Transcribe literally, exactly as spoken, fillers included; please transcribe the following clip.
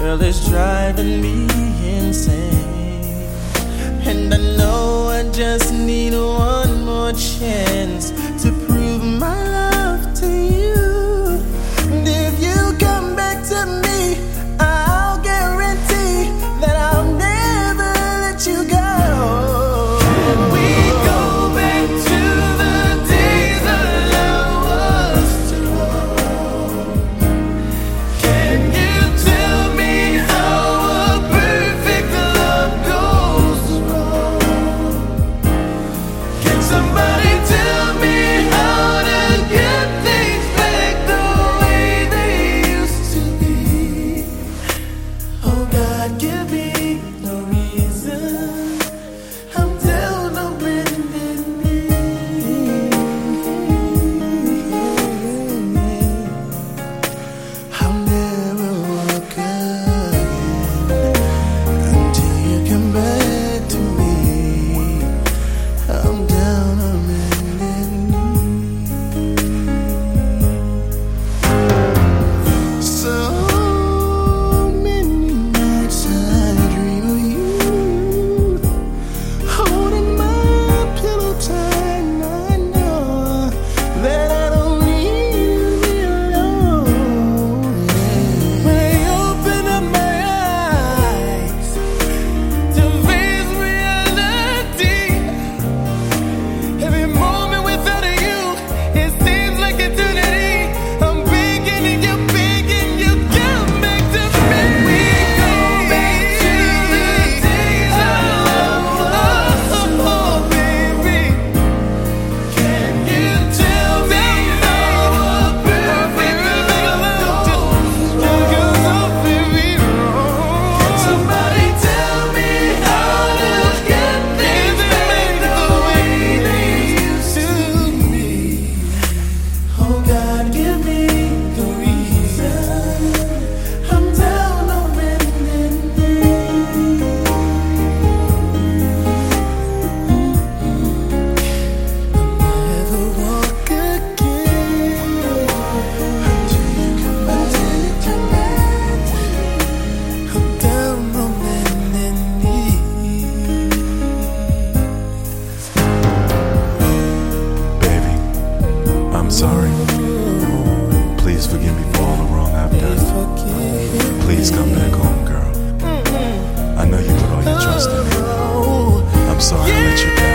Girl, it's driving me insane. And I know I just need one more chance to prove my love to you. And if you come back to me, I'll guarantee that I'll never let you go. Can we go back to the days our love was true? Can you tell me how a perfect love goes wrong? Can somebody tell me how to get things back the way they used to be? Oh God, give me no reason. I'm down on bended knee. I'll never walk again until you come back to me. I'm down on bended knee. So many nights I dream of you, holding my pillow tight, and I know that I don't need to be alone. When I open up my eyes to face reality, every moment without you, it seems like eternity. I'm begging and you're begging, you come back to me. We go back to the days our love was. Oh, baby, can you tell me how a perfect love goes? Because I'm very wrong. Can somebody tell me how to get things back the way they used to be? Oh God, give me the reason. I'm down on bended knee. I'll never walk again until you come back to me. I'm down on bended knee. Baby, I'm sorry. Please forgive me for all the wrong I've done. Please come back home, girl. I know you put all your trust in me. I'm sorry I let you down.